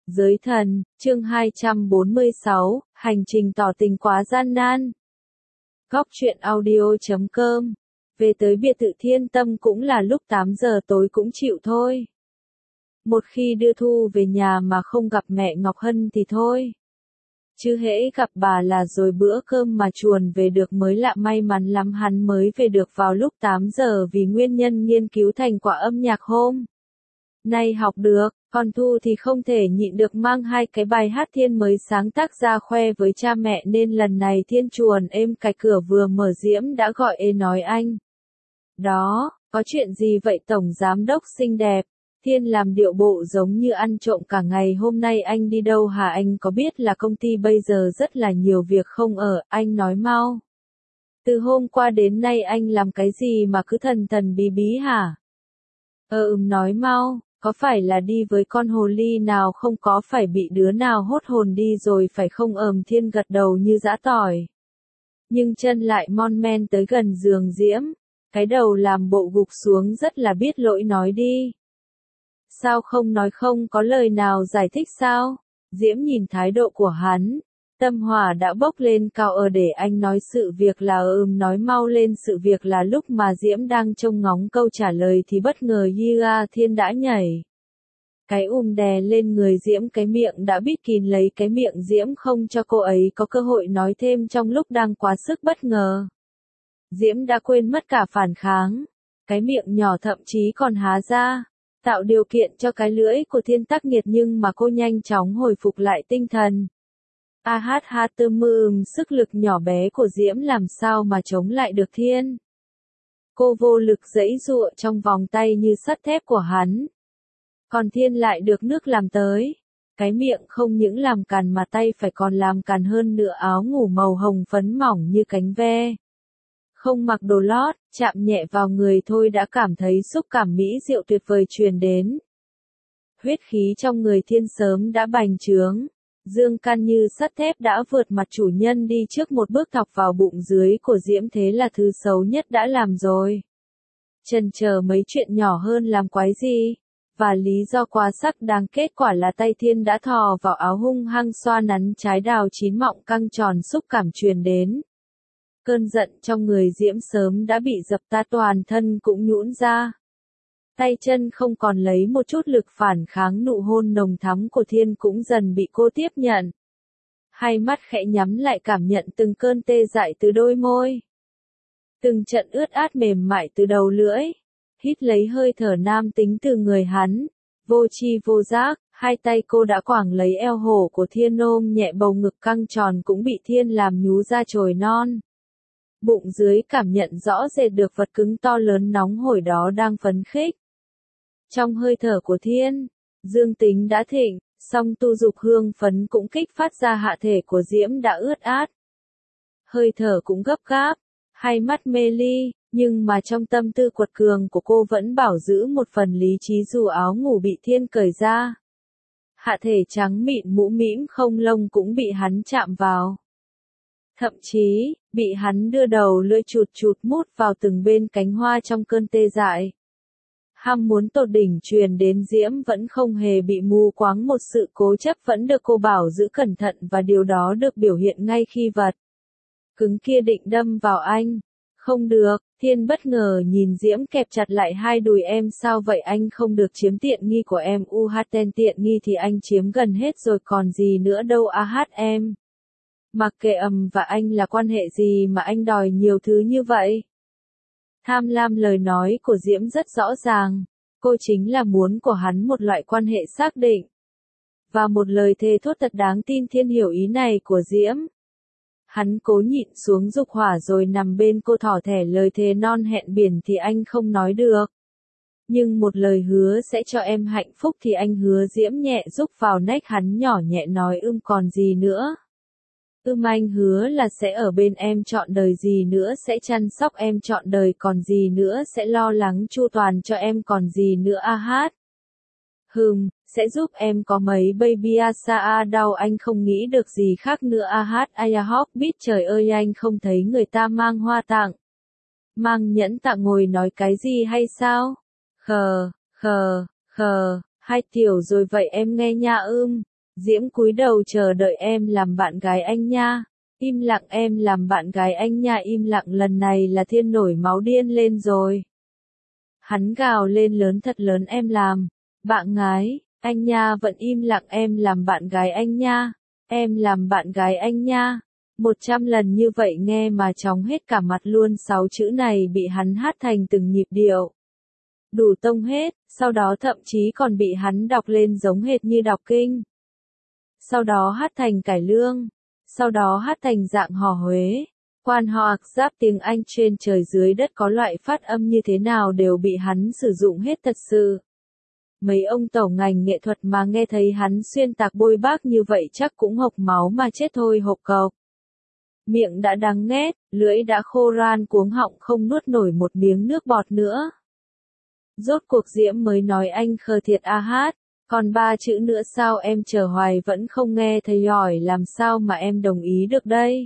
Giới thần, chương 246, hành trình tỏ tình quá gian nan. Góc truyện audio.com. Về tới biệt thự Thiên Tâm cũng là lúc 8 giờ tối cũng chịu thôi. Một khi đưa Thu về nhà mà không gặp mẹ Ngọc Hân thì thôi. Chứ hễ gặp bà là rồi bữa cơm mà chuồn về được mới lạ, may mắn lắm hắn mới về được vào lúc 8 giờ vì nguyên nhân nghiên cứu thành quả âm nhạc hôm nay học được, còn Thu thì không thể nhịn được mang hai cái bài hát Thiên mới sáng tác ra khoe với cha mẹ nên lần này Thiên chuồn êm cạch cửa vừa mở Diễm đã gọi ê nói anh. Đó, có chuyện gì vậy Tổng Giám Đốc xinh đẹp? Thiên làm điệu bộ giống như ăn trộm cả ngày. Hôm nay anh đi đâu hả? Anh có biết là công ty bây giờ rất là nhiều việc không ở, anh nói mau. Từ hôm qua đến nay anh làm cái gì mà cứ thần thần bí bí hả? Nói mau, có phải là đi với con hồ ly nào không, có phải bị đứa nào hốt hồn đi rồi phải không? Thiên gật đầu như giã tỏi. Nhưng chân lại mon men tới gần giường Diễm, cái đầu làm bộ gục xuống rất là biết lỗi, nói đi. Sao không nói, không có lời nào giải thích sao? Diễm nhìn thái độ của hắn, tâm hỏa đã bốc lên cao. Để anh nói sự việc là nói mau lên. Sự việc là lúc mà Diễm đang trông ngóng câu trả lời thì bất ngờ Thiên đã nhảy. Cái đè lên người Diễm, cái miệng đã bít kín lấy cái miệng Diễm không cho cô ấy có cơ hội nói thêm trong lúc đang quá sức bất ngờ. Diễm đã quên mất cả phản kháng, cái miệng nhỏ thậm chí còn há ra, tạo điều kiện cho cái lưỡi của Thiên tác nghiệt, nhưng mà cô nhanh chóng hồi phục lại tinh thần. Sức lực nhỏ bé của Diễm làm sao mà chống lại được Thiên. Cô vô lực giãy giụa trong vòng tay như sắt thép của hắn. Còn Thiên lại được nước làm tới. Cái miệng không những làm càn mà tay phải còn làm càn hơn nữa. Áo ngủ màu hồng phấn mỏng như cánh ve. Không mặc đồ lót, chạm nhẹ vào người thôi đã cảm thấy xúc cảm mỹ diệu tuyệt vời truyền đến. Huyết khí trong người Thiên sớm đã bành trướng. Dương căn như sắt thép đã vượt mặt chủ nhân đi trước một bước thọc vào bụng dưới của Diễm, thế là thứ xấu nhất đã làm rồi. Chần chờ mấy chuyện nhỏ hơn làm quái gì? Và lý do quá sắc đáng, kết quả là tay Thiên đã thò vào áo hung hăng xoa nắn trái đào chín mọng căng tròn, xúc cảm truyền đến. Cơn giận trong người Diễm sớm đã bị dập tắt, toàn thân cũng nhũn ra. Tay chân không còn lấy một chút lực phản kháng, nụ hôn nồng thắm của Thiên cũng dần bị cô tiếp nhận. Hai mắt khẽ nhắm lại cảm nhận từng cơn tê dại từ đôi môi. Từng trận ướt át mềm mại từ đầu lưỡi. Hít lấy hơi thở nam tính từ người hắn. Vô tri vô giác, hai tay cô đã quàng lấy eo hổ của Thiên, ôm nhẹ bầu ngực căng tròn cũng bị Thiên làm nhú ra chồi non. Bụng dưới cảm nhận rõ rệt được vật cứng to lớn nóng hổi đó đang phấn khích. Trong hơi thở của Thiên, dương tính đã thịnh, song tu dục hương phấn cũng kích phát ra, hạ thể của Diễm đã ướt át. Hơi thở cũng gấp gáp, hai mắt mê ly, nhưng mà trong tâm tư quật cường của cô vẫn bảo giữ một phần lý trí dù áo ngủ bị Thiên cởi ra. Hạ thể trắng mịn mũ mĩm không lông cũng bị hắn chạm vào. Thậm chí, bị hắn đưa đầu lưỡi chụt chụt mút vào từng bên cánh hoa trong cơn tê dại. Ham muốn tột đỉnh truyền đến Diễm vẫn không hề bị mù quáng, một sự cố chấp vẫn được cô bảo giữ cẩn thận, và điều đó được biểu hiện ngay khi vật cứng kia định đâm vào anh. Không được, Thiên bất ngờ nhìn Diễm kẹp chặt lại hai đùi. Em sao vậy? Anh không được chiếm tiện nghi của em. Tiện nghi thì anh chiếm gần hết rồi còn gì nữa đâu. Em mặc kệ. Và anh là quan hệ gì mà anh đòi nhiều thứ như vậy? Tham lam. Lời nói của Diễm rất rõ ràng, cô chính là muốn của hắn một loại quan hệ xác định, và một lời thề thốt thật đáng tin. Thiên hiểu ý này của Diễm. Hắn cố nhịn xuống dục hỏa rồi nằm bên cô thỏ thẻ lời thề non hẹn biển thì anh không nói được. Nhưng một lời hứa sẽ cho em hạnh phúc thì anh hứa. Diễm nhẹ rúc vào nách hắn, nhỏ nhẹ nói còn gì nữa? Anh hứa là sẽ ở bên em trọn đời, gì nữa sẽ chăm sóc em trọn đời, còn gì nữa sẽ lo lắng chu toàn cho em, còn gì nữa? Sẽ giúp em có mấy baby đau, anh không nghĩ được gì khác nữa. Biết trời ơi, anh không thấy người ta mang hoa tặng, mang nhẫn tặng ngồi nói cái gì hay sao? Hai tiểu rồi vậy em nghe nha. Diễm cúi đầu chờ đợi em làm bạn gái anh nha. Im lặng em làm bạn gái anh nha, im lặng. Lần này là Thiên nổi máu điên lên rồi. Hắn gào lên lớn thật lớn, em làm bạn gái anh nha, vẫn im lặng em làm bạn gái anh nha. Em làm bạn gái anh nha. 100 lần như vậy nghe mà chóng hết cả mặt luôn, 6 chữ này bị hắn hát thành từng nhịp điệu. Đủ tông hết, sau đó thậm chí còn bị hắn đọc lên giống hệt như đọc kinh. Sau đó hát thành cải lương. Sau đó hát thành dạng hò Huế. Quan họ giáp tiếng Anh trên trời dưới đất có loại phát âm như thế nào đều bị hắn sử dụng hết thật sự. Mấy ông tẩu ngành nghệ thuật mà nghe thấy hắn xuyên tạc bôi bác như vậy chắc cũng hộc máu mà chết thôi hộc cộc. Miệng đã đắng nghét, lưỡi đã khô ran cuống họng không nuốt nổi một miếng nước bọt nữa. Rốt cuộc Diễm mới nói anh khờ thiệt a hát, còn 3 chữ nữa sao em chờ hoài vẫn không nghe thấy, hỏi làm sao mà em đồng ý được đây.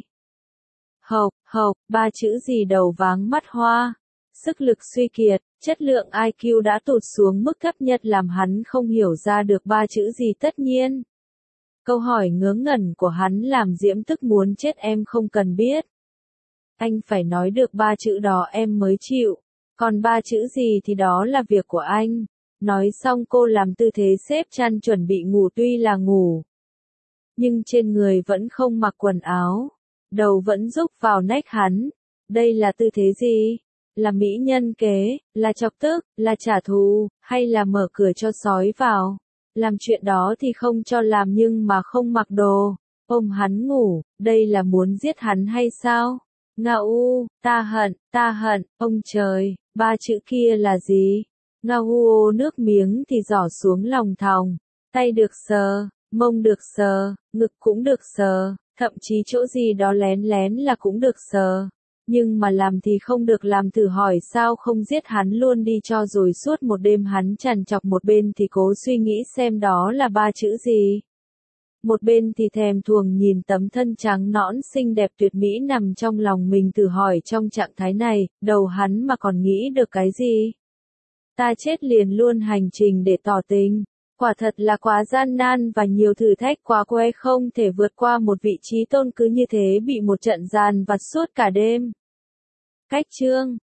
Hộc, 3 chữ gì đầu váng mắt hoa, sức lực suy kiệt, chất lượng IQ đã tụt xuống mức thấp nhất làm hắn không hiểu ra được 3 chữ gì tất nhiên. Câu hỏi ngớ ngẩn của hắn làm Diễm tức muốn chết, em không cần biết. Anh phải nói được 3 chữ đó em mới chịu, còn 3 chữ gì thì đó là việc của anh. Nói xong cô làm tư thế xếp chăn chuẩn bị ngủ, tuy là ngủ, nhưng trên người vẫn không mặc quần áo, đầu vẫn rúc vào nách hắn. Đây là tư thế gì? Là mỹ nhân kế, là chọc tức, là trả thù, hay là mở cửa cho sói vào? Làm chuyện đó thì không cho làm nhưng mà không mặc đồ, ôm hắn ngủ, đây là muốn giết hắn hay sao? Ngao, ta hận, ông trời, 3 chữ kia là gì? Ngao, nước miếng thì giỏ xuống lòng thòng, tay được sờ, mông được sờ, ngực cũng được sờ, thậm chí chỗ gì đó lén lén là cũng được sờ. Nhưng mà làm thì không được làm, thử hỏi sao không giết hắn luôn đi cho rồi suốt một đêm hắn trằn trọc, một bên thì cố suy nghĩ xem đó là 3 chữ gì. Một bên thì thèm thuồng nhìn tấm thân trắng nõn xinh đẹp tuyệt mỹ nằm trong lòng mình, thử hỏi trong trạng thái này, đầu hắn mà còn nghĩ được cái gì. Ta chết liền luôn hành trình để tỏ tình. Quả thật là quá gian nan và nhiều thử thách quá que, không thể vượt qua một vị trí tôn cứ như thế bị một trận giàn vặt suốt cả đêm. Cách chương